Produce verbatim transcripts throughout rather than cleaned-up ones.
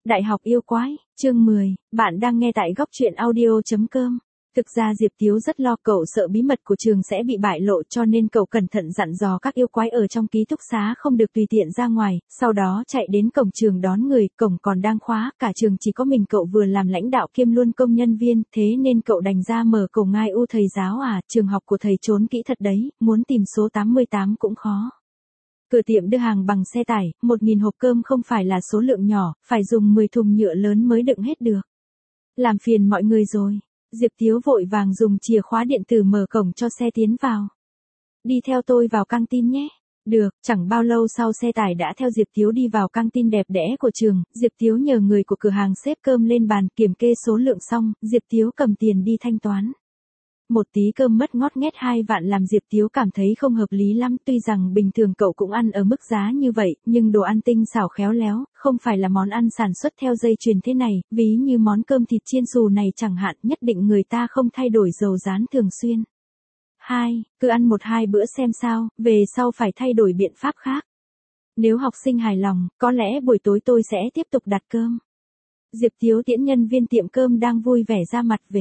Đại học yêu quái, chương mười, bạn đang nghe tại góc truyện audio chấm com. Thực ra Diệp Tiếu rất lo cậu sợ bí mật của trường sẽ bị bại lộ cho nên cậu cẩn thận dặn dò các yêu quái ở trong ký túc xá không được tùy tiện ra ngoài, sau đó chạy đến cổng trường đón người, cổng còn đang khóa, cả trường chỉ có mình cậu vừa làm lãnh đạo kiêm luôn công nhân viên, thế nên cậu đành ra mở cổng ngai u thầy giáo à, trường học của thầy trốn kỹ thật đấy, muốn tìm số tám mươi tám cũng khó. Cửa tiệm đưa hàng bằng xe tải, một nghìn hộp cơm không phải là số lượng nhỏ, phải dùng mười thùng nhựa lớn mới đựng hết được. Làm phiền mọi người rồi. Diệp Tiếu vội vàng dùng chìa khóa điện tử mở cổng cho xe tiến vào. Đi theo tôi vào căng tin nhé. Được, chẳng bao lâu sau xe tải đã theo Diệp Tiếu đi vào căng tin đẹp đẽ của trường, Diệp Tiếu nhờ người của cửa hàng xếp cơm lên bàn, kiểm kê số lượng xong, Diệp Tiếu cầm tiền đi thanh toán. Một tí cơm mất ngót nghét hai vạn làm Diệp Tiếu cảm thấy không hợp lý lắm, tuy rằng bình thường cậu cũng ăn ở mức giá như vậy, nhưng đồ ăn tinh xảo khéo léo, không phải là món ăn sản xuất theo dây chuyền thế này, ví như món cơm thịt chiên xù này chẳng hạn, nhất định người ta không thay đổi dầu rán thường xuyên. Hai, cứ ăn một hai bữa xem sao, về sau phải thay đổi biện pháp khác. Nếu học sinh hài lòng, có lẽ buổi tối tôi sẽ tiếp tục đặt cơm. Diệp Tiếu tiễn nhân viên tiệm cơm đang vui vẻ ra mặt về.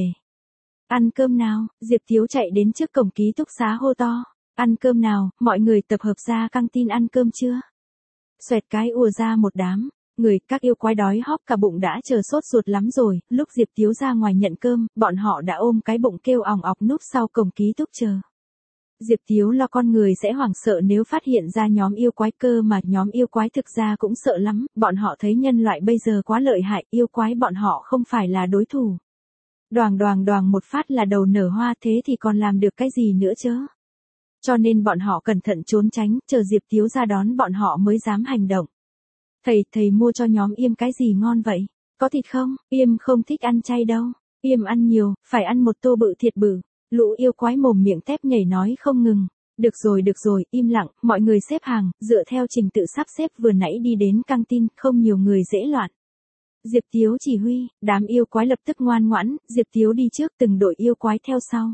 Ăn cơm nào, Diệp Tiếu chạy đến trước cổng ký túc xá hô to. Ăn cơm nào, mọi người tập hợp ra căng tin ăn cơm chưa? Xoẹt cái ùa ra một đám, người, các yêu quái đói hóp cả bụng đã chờ sốt ruột lắm rồi, lúc Diệp Tiếu ra ngoài nhận cơm, bọn họ đã ôm cái bụng kêu òng ọc núp sau cổng ký túc chờ. Diệp Tiếu lo con người sẽ hoảng sợ nếu phát hiện ra nhóm yêu quái, cơ mà nhóm yêu quái thực ra cũng sợ lắm, bọn họ thấy nhân loại bây giờ quá lợi hại, yêu quái bọn họ không phải là đối thủ. Đoàng đoàng đoàng một phát là đầu nở hoa, thế thì còn làm được cái gì nữa chứ? Cho nên bọn họ cẩn thận trốn tránh, chờ Diệp Tiếu ra đón bọn họ mới dám hành động. Thầy, thầy mua cho nhóm Yêm cái gì ngon vậy? Có thịt không? Yêm không thích ăn chay đâu. Yêm ăn nhiều, phải ăn một tô bự thiệt bự. Lũ yêu quái mồm miệng tép nhảy nói không ngừng. Được rồi được rồi, im lặng, mọi người xếp hàng, dựa theo trình tự sắp xếp vừa nãy đi đến căng tin, không nhiều người dễ loạn. Diệp Tiếu chỉ huy, đám yêu quái lập tức ngoan ngoãn, Diệp Tiếu đi trước, từng đội yêu quái theo sau.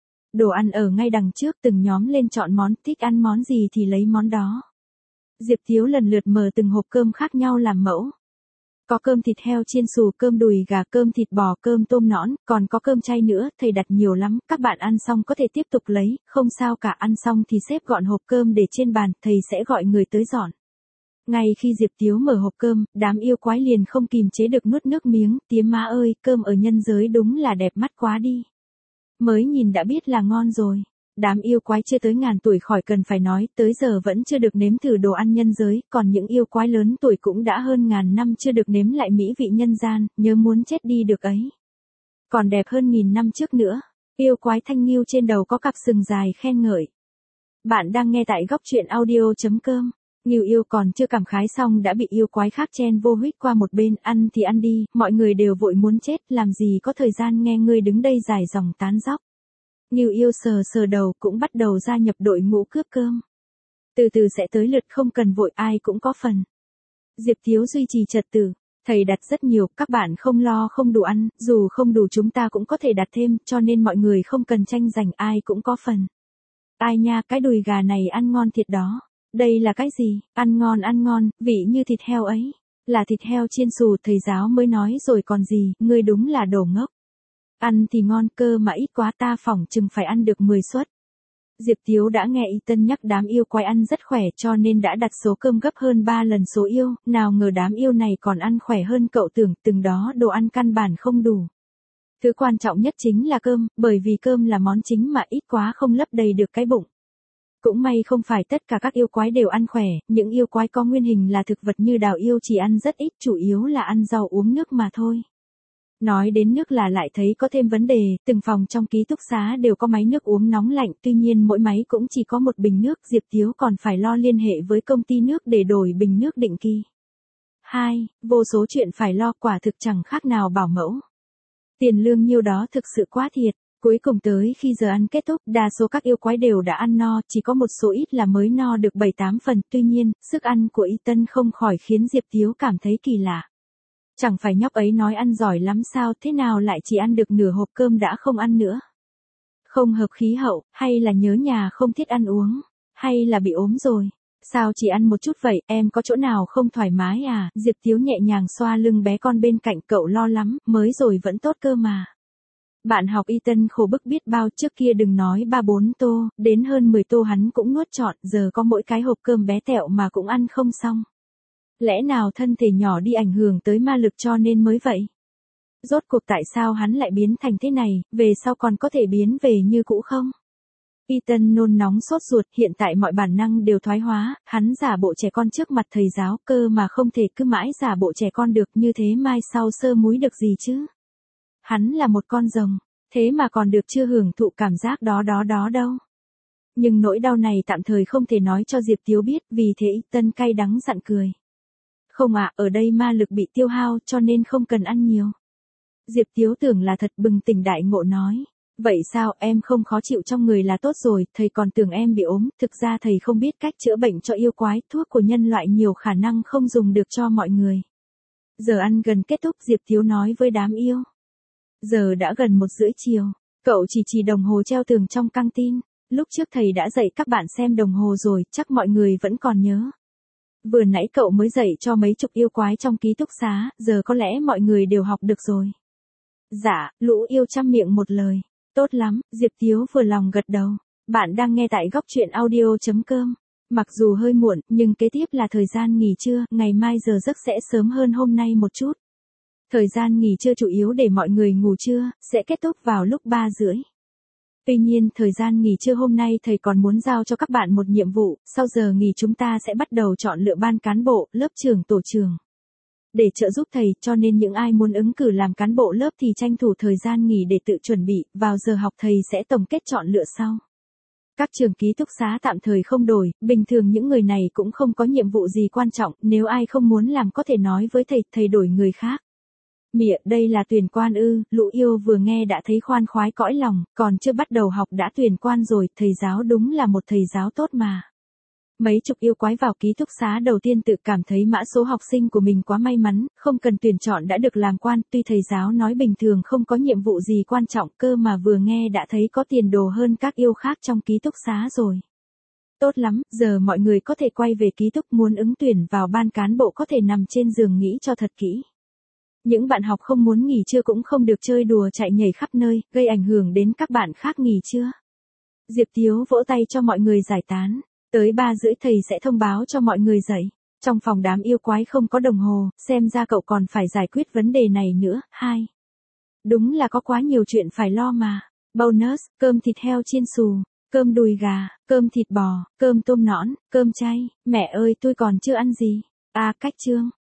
Đồ ăn ở ngay đằng trước, từng nhóm lên chọn món, thích ăn món gì thì lấy món đó. Diệp Tiếu lần lượt mở từng hộp cơm khác nhau làm mẫu. Có cơm thịt heo chiên xù, cơm đùi gà, cơm thịt bò, cơm tôm nõn, còn có cơm chay nữa, thầy đặt nhiều lắm, các bạn ăn xong có thể tiếp tục lấy, không sao cả, ăn xong thì xếp gọn hộp cơm để trên bàn, thầy sẽ gọi người tới dọn. Ngay khi Diệp Tiếu mở hộp cơm, đám yêu quái liền không kìm chế được nuốt nước miếng, tía má ơi, cơm ở nhân giới đúng là đẹp mắt quá đi. Mới nhìn đã biết là ngon rồi. Đám yêu quái chưa tới ngàn tuổi khỏi cần phải nói, tới giờ vẫn chưa được nếm thử đồ ăn nhân giới, còn những yêu quái lớn tuổi cũng đã hơn ngàn năm chưa được nếm lại mỹ vị nhân gian, nhớ muốn chết đi được ấy. Còn đẹp hơn nghìn năm trước nữa, yêu quái thanh nghiêu trên đầu có cặp sừng dài khen ngợi. Bạn đang nghe tại góc truyện audio chấm com. Ngưu yêu còn chưa cảm khái xong đã bị yêu quái khác chen vô huých qua một bên, ăn thì ăn đi, mọi người đều vội muốn chết, làm gì có thời gian nghe ngươi đứng đây dài dòng tán dóc. Ngưu yêu sờ sờ đầu cũng bắt đầu gia nhập đội ngũ cướp cơm. Từ từ sẽ tới lượt, không cần vội, ai cũng có phần. Diệp Tiếu duy trì trật tự, thầy đặt rất nhiều, các bạn không lo không đủ ăn, dù không đủ chúng ta cũng có thể đặt thêm, cho nên mọi người không cần tranh giành, ai cũng có phần. Ai nha, cái đùi gà này ăn ngon thiệt đó. Đây là cái gì? Ăn ngon ăn ngon, vị như thịt heo ấy. Là thịt heo chiên xù, thầy giáo mới nói rồi còn gì, ngươi đúng là đồ ngốc. Ăn thì ngon, cơ mà ít quá, ta phỏng chừng phải ăn được mười suất. Diệp Tiếu đã nghe Y Tân nhắc đám yêu quái ăn rất khỏe cho nên đã đặt số cơm gấp hơn ba lần số yêu, nào ngờ đám yêu này còn ăn khỏe hơn cậu tưởng, từng đó đồ ăn căn bản không đủ. Thứ quan trọng nhất chính là cơm, bởi vì cơm là món chính mà ít quá không lấp đầy được cái bụng. Cũng may không phải tất cả các yêu quái đều ăn khỏe, những yêu quái có nguyên hình là thực vật như đào yêu chỉ ăn rất ít, chủ yếu là ăn rau uống nước mà thôi. Nói đến nước là lại thấy có thêm vấn đề, từng phòng trong ký túc xá đều có máy nước uống nóng lạnh, tuy nhiên mỗi máy cũng chỉ có một bình nước, Diệp Tiếu còn phải lo liên hệ với công ty nước để đổi bình nước định kỳ. Hai, vô số chuyện phải lo, quả thực chẳng khác nào bảo mẫu. Tiền lương nhiêu đó thực sự quá thiệt. Cuối cùng tới khi giờ ăn kết thúc, đa số các yêu quái đều đã ăn no, chỉ có một số ít là mới no được bảy tám phần, tuy nhiên, sức ăn của Y Tân không khỏi khiến Diệp Tiếu cảm thấy kỳ lạ. Chẳng phải nhóc ấy nói ăn giỏi lắm sao, thế nào lại chỉ ăn được nửa hộp cơm đã không ăn nữa? Không hợp khí hậu, hay là nhớ nhà không thích ăn uống, hay là bị ốm rồi? Sao chỉ ăn một chút vậy, em có chỗ nào không thoải mái à? Diệp Tiếu nhẹ nhàng xoa lưng bé con bên cạnh, cậu lo lắm, mới rồi vẫn tốt cơ mà. Bạn học Ethan khổ bức biết bao, trước kia đừng nói ba bốn tô, đến hơn mười tô hắn cũng nuốt trọn, giờ có mỗi cái hộp cơm bé tẹo mà cũng ăn không xong. Lẽ nào thân thể nhỏ đi ảnh hưởng tới ma lực cho nên mới vậy? Rốt cuộc tại sao hắn lại biến thành thế này, về sau còn có thể biến về như cũ không? Ethan nôn nóng sốt ruột, hiện tại mọi bản năng đều thoái hóa, hắn giả bộ trẻ con trước mặt thầy giáo, cơ mà không thể cứ mãi giả bộ trẻ con được, như thế mai sau sơ múi được gì chứ? Hắn là một con rồng, thế mà còn được chưa hưởng thụ cảm giác đó đó đó đâu. Nhưng nỗi đau này tạm thời không thể nói cho Diệp Tiếu biết, vì thế Ethan cay đắng dặn cười. Không ạ, ở đây ma lực bị tiêu hao cho nên không cần ăn nhiều. Diệp Tiếu tưởng là thật, bừng tỉnh đại ngộ nói. Vậy sao, em không khó chịu trong người là tốt rồi, thầy còn tưởng em bị ốm, thực ra thầy không biết cách chữa bệnh cho yêu quái, thuốc của nhân loại nhiều khả năng không dùng được cho mọi người. Giờ ăn gần kết thúc, Diệp Tiếu nói với đám yêu. Giờ đã gần một rưỡi chiều, cậu chỉ chỉ đồng hồ treo tường trong căng tin. Lúc trước thầy đã dạy các bạn xem đồng hồ rồi, chắc mọi người vẫn còn nhớ. Vừa nãy cậu mới dạy cho mấy chục yêu quái trong ký túc xá, giờ có lẽ mọi người đều học được rồi. Dạ, lũ yêu chăm miệng một lời. Tốt lắm, Diệp Tiếu vừa lòng gật đầu. Bạn đang nghe tại góc truyện audio chấm com. Mặc dù hơi muộn, nhưng kế tiếp là thời gian nghỉ trưa, ngày mai giờ giấc sẽ sớm hơn hôm nay một chút. Thời gian nghỉ trưa chủ yếu để mọi người ngủ trưa, sẽ kết thúc vào lúc ba rưỡi. Tuy nhiên, thời gian nghỉ trưa hôm nay thầy còn muốn giao cho các bạn một nhiệm vụ, sau giờ nghỉ chúng ta sẽ bắt đầu chọn lựa ban cán bộ, lớp trưởng, tổ trưởng. Để trợ giúp thầy, cho nên những ai muốn ứng cử làm cán bộ lớp thì tranh thủ thời gian nghỉ để tự chuẩn bị, vào giờ học thầy sẽ tổng kết chọn lựa sau. Các trường ký túc xá tạm thời không đổi, bình thường những người này cũng không có nhiệm vụ gì quan trọng, nếu ai không muốn làm có thể nói với thầy, thầy đổi người khác. Mịa, đây là tuyển quan ư? Lũ yêu vừa nghe đã thấy khoan khoái cõi lòng, còn chưa bắt đầu học đã tuyển quan rồi, thầy giáo đúng là một thầy giáo tốt mà. Mấy chục yêu quái vào ký túc xá đầu tiên tự cảm thấy mã số học sinh của mình quá may mắn, không cần tuyển chọn đã được làm quan, tuy thầy giáo nói bình thường không có nhiệm vụ gì quan trọng, cơ mà vừa nghe đã thấy có tiền đồ hơn các yêu khác trong ký túc xá rồi. Tốt lắm, giờ mọi người có thể quay về ký túc, muốn ứng tuyển vào ban cán bộ có thể nằm trên giường nghĩ cho thật kỹ. Những bạn học không muốn nghỉ trưa cũng không được chơi đùa chạy nhảy khắp nơi, gây ảnh hưởng đến các bạn khác nghỉ trưa. Diệp Tiếu vỗ tay cho mọi người giải tán. Tới ba rưỡi thầy sẽ thông báo cho mọi người dậy. Trong phòng đám yêu quái không có đồng hồ, xem ra cậu còn phải giải quyết vấn đề này nữa. Hai. Đúng là có quá nhiều chuyện phải lo mà. Bonus, cơm thịt heo chiên xù, cơm đùi gà, cơm thịt bò, cơm tôm nõn, cơm chay. Mẹ ơi, tôi còn chưa ăn gì. À, cách chương.